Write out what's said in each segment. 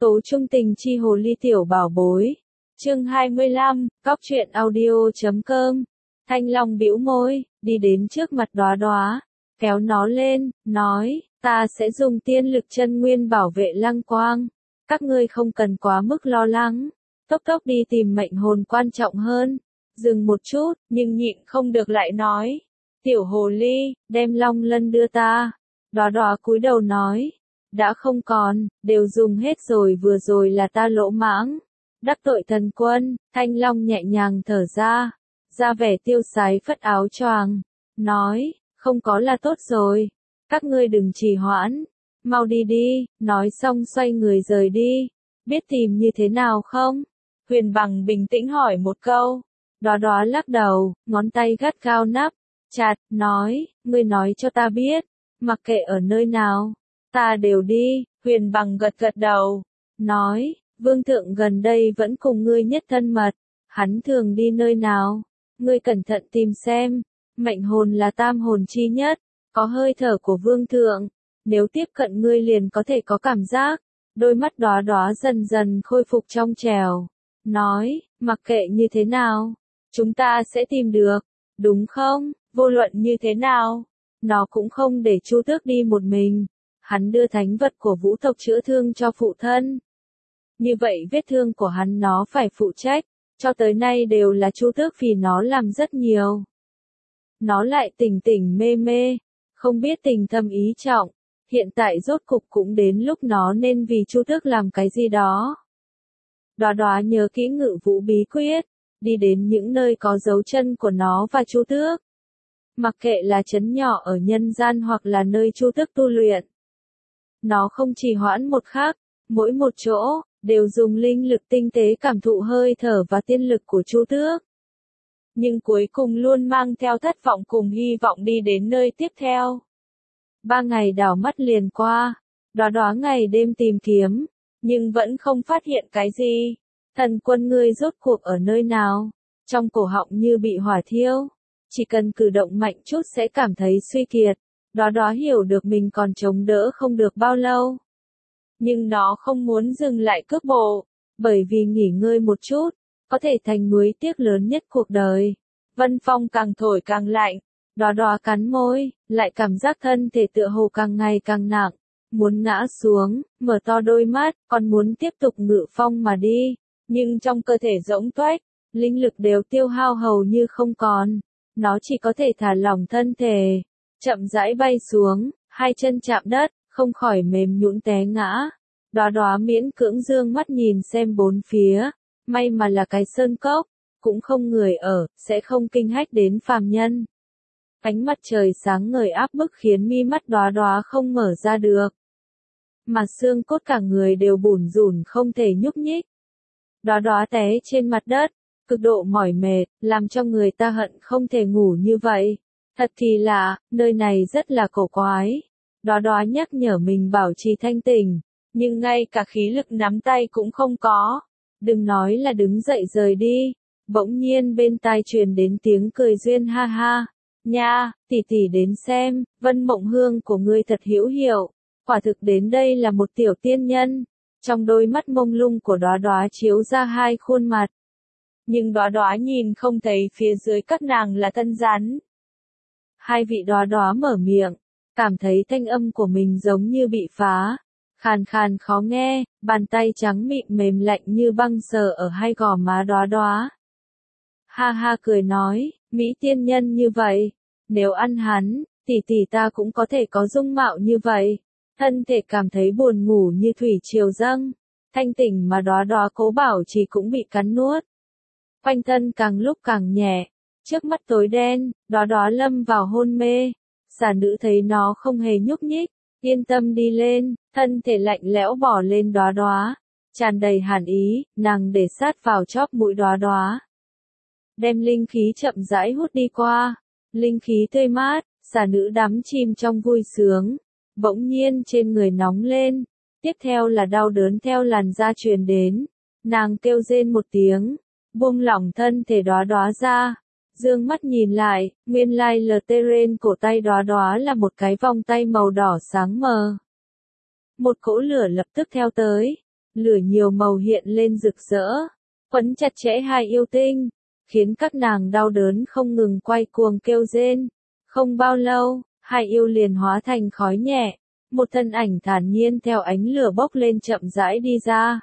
Tố trung tình chi hồ ly tiểu bảo bối. Chương 25, Cóc truyện audio.com. Thanh Long bĩu môi, đi đến trước mặt Đóa Đóa, kéo nó lên, nói, ta sẽ dùng tiên lực chân nguyên bảo vệ Lăng Quang. Các ngươi không cần quá mức lo lắng. Tốc tốc đi tìm mệnh hồn quan trọng hơn. Dừng một chút, nhưng nhịn không được lại nói. Tiểu hồ ly, đem long lân đưa ta. Đóa Đóa cúi đầu nói. Đã không còn, đều dùng hết rồi, vừa rồi là ta lỗ mãng. Đắc tội thần quân, Thanh Long nhẹ nhàng thở ra vẻ tiêu sái phất áo choàng, nói, không có là tốt rồi. Các ngươi đừng trì hoãn, mau đi đi, nói xong xoay người rời đi. Biết tìm như thế nào không? Huyền Bằng bình tĩnh hỏi một câu. Đóa Đóa lắc đầu, ngón tay gắt gao nắp chặt, nói, ngươi nói cho ta biết, mặc kệ ở nơi nào, ta đều đi. Huyền Bằng gật gật đầu, nói, vương thượng gần đây vẫn cùng ngươi nhất thân mật, hắn thường đi nơi nào, ngươi cẩn thận tìm xem. Mệnh hồn là tam hồn chi nhất, có hơi thở của vương thượng, nếu tiếp cận ngươi liền có thể có cảm giác. Đôi mắt Đóa Đóa dần dần khôi phục trong trẻo, nói, mặc kệ như thế nào, chúng ta sẽ tìm được, đúng không? Vô luận như thế nào, nó cũng không để Chu Tước đi một mình. Hắn đưa thánh vật của vũ tộc chữa thương cho phụ thân. Như vậy vết thương của hắn nó phải phụ trách, cho tới nay đều là Chu Tước vì nó làm rất nhiều. Nó lại tỉnh tỉnh mê mê, không biết tình thâm ý trọng, hiện tại rốt cục cũng đến lúc nó nên vì Chu Tước làm cái gì đó. Đóa Đóa nhớ kỹ Ngự Vũ bí quyết, đi đến những nơi có dấu chân của nó và Chu Tước. Mặc kệ là trấn nhỏ ở nhân gian hoặc là nơi Chu Tước tu luyện, nó không trì hoãn một khắc, mỗi một chỗ đều dùng linh lực tinh tế cảm thụ hơi thở và tiên lực của Chu Tước. Nhưng cuối cùng luôn mang theo thất vọng cùng hy vọng đi đến nơi tiếp theo. 3 ngày đảo mắt liền qua, Đóa Đóa ngày đêm tìm kiếm, nhưng vẫn không phát hiện cái gì. Thần quân ngươi rốt cuộc ở nơi nào? Trong cổ họng như bị hỏa thiêu, chỉ cần cử động mạnh chút sẽ cảm thấy suy kiệt. Đóa Đóa hiểu được mình còn chống đỡ không được bao lâu. Nhưng nó không muốn dừng lại cước bộ, bởi vì nghỉ ngơi một chút, có thể thành nuối tiếc lớn nhất cuộc đời. Vân phong càng thổi càng lạnh, Đóa Đóa cắn môi, lại cảm giác thân thể tựa hồ càng ngày càng nặng, muốn ngã xuống, mở to đôi mắt, còn muốn tiếp tục ngự phong mà đi, nhưng trong cơ thể rỗng toách, linh lực đều tiêu hao hầu như không còn, nó chỉ có thể thả lỏng thân thể, chậm rãi bay xuống, hai chân chạm đất, không khỏi mềm nhũn té ngã. Đóa Đóa miễn cưỡng dương mắt nhìn xem bốn phía, may mà là cái sơn cốc, cũng không người ở, sẽ không kinh hách đến phàm nhân. Ánh mặt trời sáng ngời áp bức khiến mi mắt Đóa Đóa không mở ra được, mà xương cốt cả người đều bủn rủn không thể nhúc nhích. Đóa Đóa té trên mặt đất, cực độ mỏi mệt, làm cho người ta hận không thể ngủ như vậy. Thật kỳ lạ, nơi này rất là cổ quái. Đóa Đóa nhắc nhở mình bảo trì thanh tỉnh, nhưng ngay cả khí lực nắm tay cũng không có. Đừng nói là đứng dậy rời đi. Bỗng nhiên bên tai truyền đến tiếng cười duyên ha ha. Nha, tỷ tỷ đến xem, Vân Mộng Hương của ngươi thật hữu hiệu. Quả thực đến đây là một tiểu tiên nhân. Trong đôi mắt mông lung của Đóa Đóa chiếu ra hai khuôn mặt. Nhưng Đóa Đóa nhìn không thấy phía dưới các nàng là thân rắn. Hai vị Đóa Đóa mở miệng, cảm thấy thanh âm của mình giống như bị phá, khàn khàn khó nghe, bàn tay trắng mịn mềm lạnh như băng sờ ở hai gò má Đóa Đóa. Ha ha cười nói, mỹ tiên nhân như vậy, nếu ăn hắn, tỷ tỷ ta cũng có thể có dung mạo như vậy. Thân thể cảm thấy buồn ngủ như thủy triều dâng, thanh tỉnh mà Đóa Đóa cố bảo trì cũng bị cắn nuốt. Quanh thân càng lúc càng nhẹ, trước mắt tối đen, Đóa Đóa lâm vào hôn mê. Xà nữ thấy nó không hề nhúc nhích, yên tâm đi lên, thân thể lạnh lẽo bỏ lên Đóa Đóa, tràn đầy hàn ý, nàng để sát vào chóp mũi Đóa Đóa, đem linh khí chậm rãi hút đi qua, linh khí tươi mát, xà nữ đắm chìm trong vui sướng, bỗng nhiên trên người nóng lên, tiếp theo là đau đớn theo làn da truyền đến, nàng kêu rên một tiếng, buông lỏng thân thể Đóa Đóa ra. Dương mắt nhìn lại, nguyên lai Lteren cổ tay Đóa Đóa là một cái vòng tay màu đỏ sáng mờ. Một cỗ lửa lập tức theo tới, lửa nhiều màu hiện lên rực rỡ, quấn chặt chẽ hai yêu tinh, khiến các nàng đau đớn không ngừng quay cuồng kêu rên. Không bao lâu, hai yêu liền hóa thành khói nhẹ, một thân ảnh thản nhiên theo ánh lửa bốc lên chậm rãi đi ra.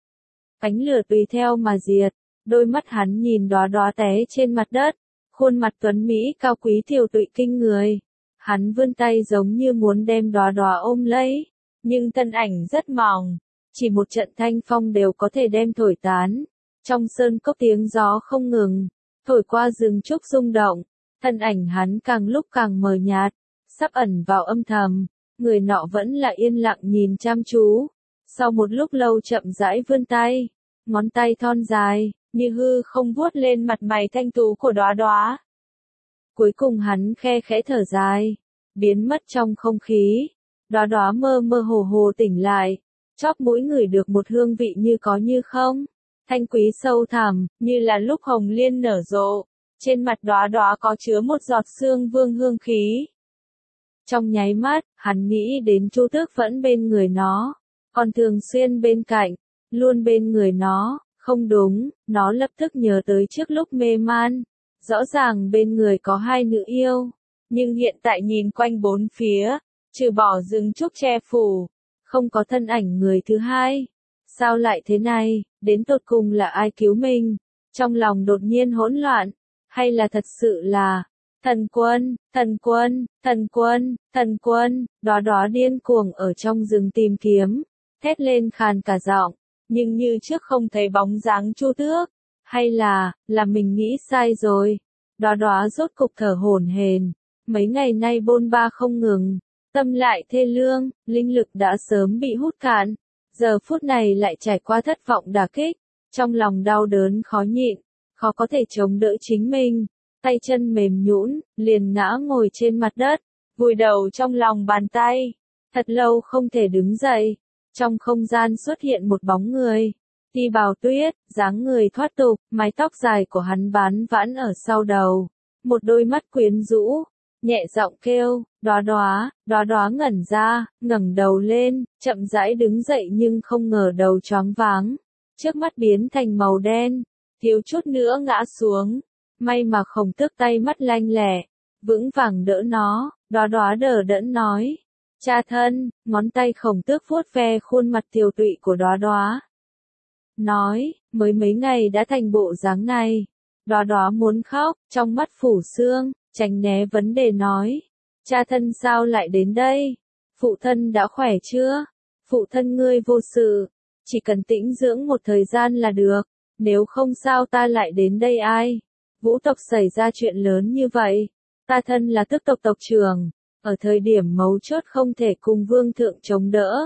Ánh lửa tùy theo mà diệt, đôi mắt hắn nhìn đóa đóa té trên mặt đất, khuôn mặt tuấn mỹ cao quý tiều tụy kinh người. Hắn vươn tay giống như muốn đem đóa đóa ôm lấy, nhưng thân ảnh rất mỏng, chỉ một trận thanh phong đều có thể đem thổi tán. Trong sơn cốc tiếng gió không ngừng, thổi qua rừng trúc rung động, thân ảnh hắn càng lúc càng mờ nhạt, sắp ẩn vào âm thầm, người nọ vẫn là yên lặng nhìn chăm chú. Sau một lúc lâu chậm rãi vươn tay, ngón tay thon dài, như hư không vuốt lên mặt mày thanh tú của đóa đóa. Cuối cùng hắn khe khẽ thở dài, biến mất trong không khí. Đóa đóa mơ mơ hồ hồ tỉnh lại, chóp mũi ngửi được một hương vị như có như không, thanh quý sâu thẳm, như là lúc hồng liên nở rộ. Trên mặt đóa đóa có chứa một giọt sương vương hương khí. Trong nháy mắt, hắn nghĩ đến Chu Tước vẫn bên người nó, còn thường xuyên bên cạnh, luôn bên người nó. Không đúng, nó lập tức nhớ tới trước lúc mê man. Rõ ràng bên người có hai nữ yêu, nhưng hiện tại nhìn quanh bốn phía, trừ bỏ rừng trúc che phủ, không có thân ảnh người thứ hai. Sao lại thế này, đến tột cùng là ai cứu mình? Trong lòng đột nhiên hỗn loạn, hay là thật sự là thần quân, thần quân, thần quân, thần quân. Đóa đóa điên cuồng ở trong rừng tìm kiếm, thét lên khàn cả giọng, nhưng như trước không thấy bóng dáng Chu Tước. Hay là mình nghĩ sai rồi? Đóa đóa rốt cục thở hổn hển, mấy ngày nay bôn ba không ngừng, tâm lại thê lương, linh lực đã sớm bị hút cạn, giờ phút này lại trải qua thất vọng đả kích, trong lòng đau đớn khó nhịn, khó có thể chống đỡ chính mình, tay chân mềm nhũn, liền ngã ngồi trên mặt đất, vùi đầu trong lòng bàn tay, thật lâu không thể đứng dậy. Trong không gian xuất hiện một bóng người, Ti Bào Tuyết, dáng người thoát tục, mái tóc dài của hắn bán vãn ở sau đầu, một đôi mắt quyến rũ, nhẹ giọng kêu, đóa đóa. Đóa đóa ngẩn ra, ngẩng đầu lên, chậm rãi đứng dậy nhưng không ngờ đầu choáng váng, trước mắt biến thành màu đen, thiếu chút nữa ngã xuống, may mà Khổng Tước tay mắt lanh lẹ, vững vàng đỡ nó. Đóa đóa đờ đẫn nói, cha thân. Ngón tay Khổng Tước vuốt ve khuôn mặt tiều tụy của đóa đóa, nói, mới mấy ngày đã thành bộ dáng này. Đóa đóa muốn khóc, trong mắt phủ sương, tránh né vấn đề nói, cha thân sao lại đến đây? Phụ thân đã khỏe chưa? Phụ thân ngươi vô sự, chỉ cần tĩnh dưỡng một thời gian là được, nếu không sao ta lại đến đây ai? Vũ tộc xảy ra chuyện lớn như vậy, ta thân là tước tộc tộc trưởng, ở thời điểm mấu chốt không thể cùng vương thượng chống đỡ.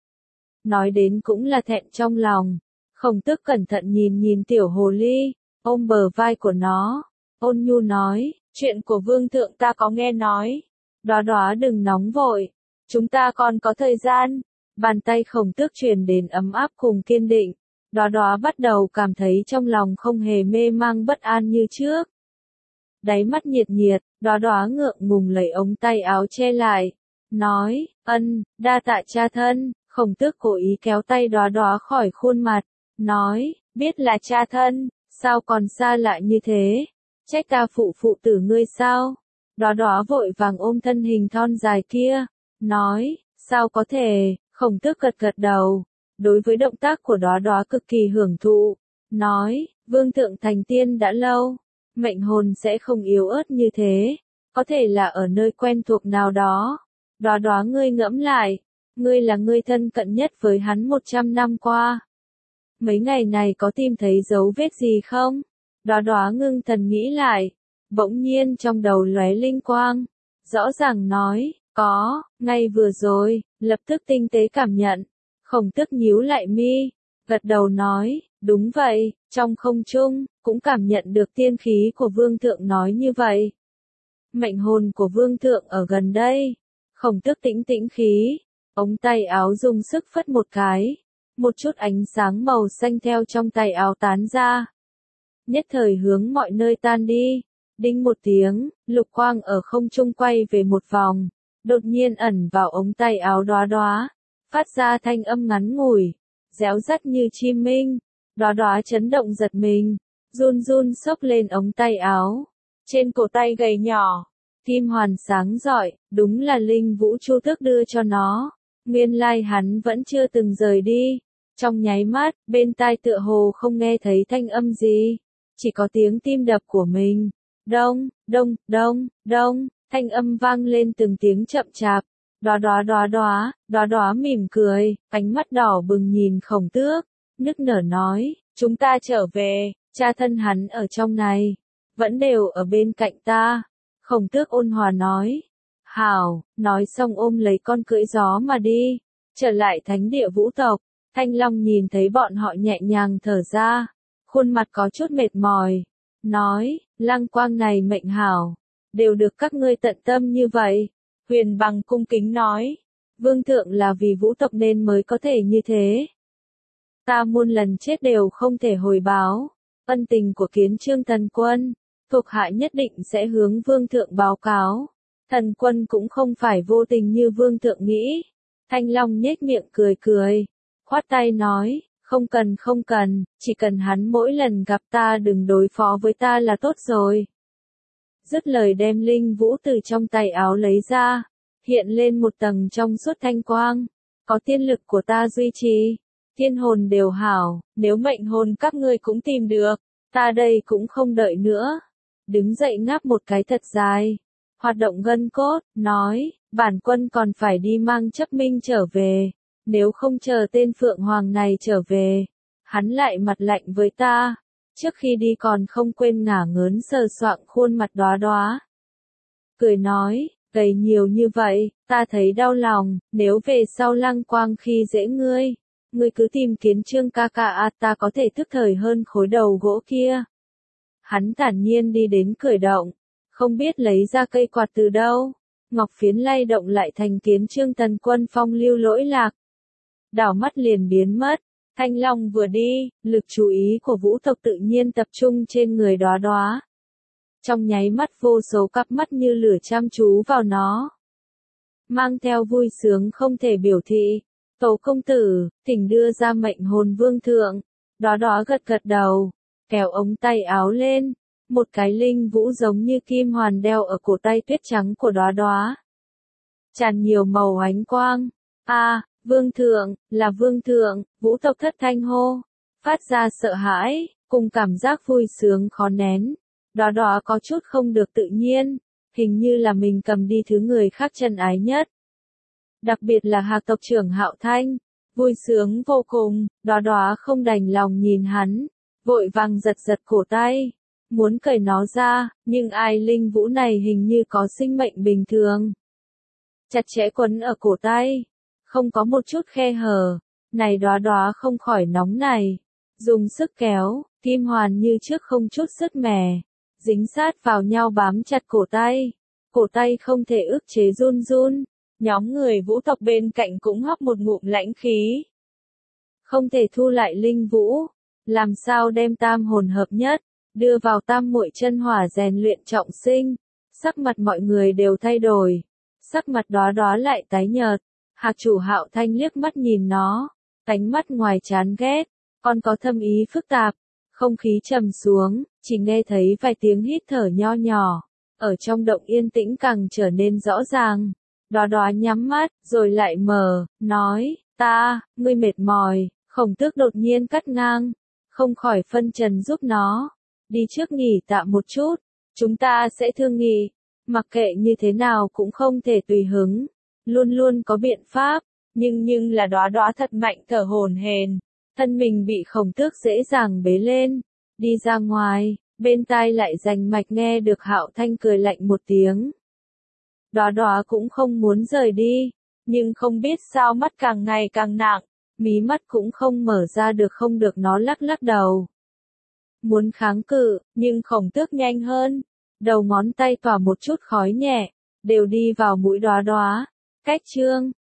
Nói đến cũng là thẹn trong lòng. Khổng Tước cẩn thận nhìn nhìn tiểu hồ ly, ôm bờ vai của nó, ôn nhu nói, chuyện của vương thượng ta có nghe nói. Đóa đóa đừng nóng vội, chúng ta còn có thời gian. Bàn tay Khổng Tước truyền đến ấm áp cùng kiên định. Đóa đóa bắt đầu cảm thấy trong lòng không hề mê mang bất an như trước. Đáy mắt nhiệt nhiệt, đóa đóa ngượng ngùng lấy ống tay áo che lại, nói, đa tạ cha thân. Khổng Tước cố ý kéo tay đóa đóa khỏi khuôn mặt, nói, biết là cha thân, sao còn xa lạ như thế? Trách ta phụ tử ngươi sao? Đóa đóa vội vàng ôm thân hình thon dài kia, nói, sao có thể? Khổng Tước gật gật đầu, đối với động tác của đóa đóa cực kỳ hưởng thụ, nói, vương thượng thành tiên đã lâu, mệnh hồn sẽ không yếu ớt như thế, có thể là ở nơi quen thuộc nào đó. Đóa đóa ngươi ngẫm lại, ngươi là người thân cận nhất với hắn 100 năm qua. Mấy ngày này có tìm thấy dấu vết gì không? Đóa đóa ngưng thần nghĩ lại, bỗng nhiên trong đầu lóe linh quang, rõ ràng nói, có, ngay vừa rồi, lập tức tinh tế cảm nhận. Khổng Tước nhíu lại mi, gật đầu nói, đúng vậy, trong không trung, cũng cảm nhận được tiên khí của vương thượng nói như vậy. Mệnh hồn của vương thượng ở gần đây. Khổng Tước tĩnh tĩnh khí, ống tay áo dùng sức phất một cái, một chút ánh sáng màu xanh theo trong tay áo tán ra. Nhất thời hướng mọi nơi tan đi, đinh một tiếng, lục quang ở không trung quay về một vòng, đột nhiên ẩn vào ống tay áo đóa đóa, phát ra thanh âm ngắn ngủi, réo rắt như chim minh. Đóa đóa chấn động giật mình, run run xốc lên ống tay áo. Trên cổ tay gầy nhỏ, kim hoàn sáng rọi, đúng là linh vũ Chu Tước đưa cho nó. Nguyên lai hắn vẫn chưa từng rời đi. Trong nháy mắt, bên tai tựa hồ không nghe thấy thanh âm gì, chỉ có tiếng tim đập của mình. Đông, đông, đông, đông, thanh âm vang lên từng tiếng chậm chạp. Đóa đóa mỉm cười, ánh mắt đỏ bừng nhìn Khổng Tước, nức nở nói, chúng ta trở về, cha thân hắn ở trong này, vẫn đều ở bên cạnh ta. Khổng Tước ôn hòa nói, hảo, nói xong ôm lấy con cưỡi gió mà đi, trở lại thánh địa vũ tộc. Thanh Long nhìn thấy bọn họ nhẹ nhàng thở ra, khuôn mặt có chút mệt mỏi, nói, Lăng Quang này mệnh hảo, đều được các ngươi tận tâm như vậy. Huyền Bằng cung kính nói, vương thượng là vì vũ tộc nên mới có thể như thế. Ta muôn lần chết đều không thể hồi báo, ân tình của Kiến Chương thần quân, thuộc hạ nhất định sẽ hướng vương thượng báo cáo. Thần quân cũng không phải vô tình như vương thượng nghĩ. Thanh Long nhếch miệng cười cười, khoát tay nói, không cần, chỉ cần hắn mỗi lần gặp ta đừng đối phó với ta là tốt rồi. Dứt lời đem linh vũ từ trong tay áo lấy ra, hiện lên một tầng trong suốt thanh quang, có tiên lực của ta duy trì, thiên hồn đều hảo, nếu mệnh hồn các ngươi cũng tìm được, ta đây cũng không đợi nữa. Đứng dậy ngáp một cái thật dài, hoạt động gân cốt, nói, bản quân còn phải đi mang chấp minh trở về, nếu không chờ tên Phượng Hoàng này trở về, hắn lại mặt lạnh với ta. Trước khi đi còn không quên ngả ngớn sờ soạng khuôn mặt đóa đóa. Cười nói, gầy nhiều như vậy, ta thấy đau lòng, nếu về sau Lăng Quang khi dễ ngươi cứ tìm Kiến Chương ca ca ta có thể thức thời hơn khối đầu gỗ kia. Hắn thản nhiên đi đến cửa động, không biết lấy ra cây quạt từ đâu, ngọc phiến lay động lại thành Kiến Chương thần quân phong lưu lỗi lạc. Đảo mắt liền biến mất. Thanh Long vừa đi, lực chú ý của vũ tộc tự nhiên tập trung trên người đóa đóa. Trong nháy mắt vô số cặp mắt như lửa chăm chú vào nó. Mang theo vui sướng không thể biểu thị. Tấu công tử, thỉnh đưa ra mệnh hồn vương thượng. Đóa đóa gật gật đầu, kéo ống tay áo lên. Một cái linh vũ giống như kim hoàn đeo ở cổ tay tuyết trắng của đóa đóa. Tràn nhiều màu ánh quang. Vương thượng, là vương thượng, vũ tộc thất thanh hô, phát ra sợ hãi, cùng cảm giác vui sướng khó nén. Đóa đóa có chút không được tự nhiên, hình như là mình cầm đi thứ người khác trân ái nhất. Đặc biệt là Hạc tộc trưởng Hạo Thanh, vui sướng vô cùng, đóa đóa không đành lòng nhìn hắn, vội vàng giật giật cổ tay, muốn cởi nó ra, nhưng ai linh vũ này hình như có sinh mệnh bình thường. Chặt chẽ quấn ở cổ tay. Không có một chút khe hở, này đóa đóa không khỏi nóng này, dùng sức kéo, kim hoàn như trước không chút sứt mẻ, dính sát vào nhau bám chặt cổ tay không thể ức chế run run, nhóm người vũ tộc bên cạnh cũng hấp một ngụm lãnh khí. Không thể thu lại linh vũ, làm sao đem tam hồn hợp nhất, đưa vào tam muội chân hỏa rèn luyện trọng sinh, sắc mặt mọi người đều thay đổi, sắc mặt đóa đóa lại tái nhợt. Hạc chủ Hạo Thanh liếc mắt nhìn nó, ánh mắt ngoài chán ghét, còn có thâm ý phức tạp. Không khí trầm xuống, chỉ nghe thấy vài tiếng hít thở nho nhỏ, ở trong động yên tĩnh càng trở nên rõ ràng. Đóa đóa nhắm mắt, rồi lại mở, nói, ngươi mệt mỏi. Khổng Tước đột nhiên cắt ngang, không khỏi phân trần giúp nó, đi trước nghỉ tạm một chút, chúng ta sẽ thương nghị, mặc kệ như thế nào cũng không thể tùy hứng. Luôn luôn có biện pháp, nhưng là đóa đóa thật mạnh thở hổn hển, thân mình bị Khổng Tước dễ dàng bế lên, đi ra ngoài, bên tai lại rành mạch nghe được Hạo Thanh cười lạnh một tiếng. Đóa đóa cũng không muốn rời đi, nhưng không biết sao mắt càng ngày càng nặng, mí mắt cũng không mở ra được không được nó lắc lắc đầu. Muốn kháng cự, nhưng Khổng Tước nhanh hơn, đầu ngón tay tỏa một chút khói nhẹ, đều đi vào mũi đóa đóa. Cách chương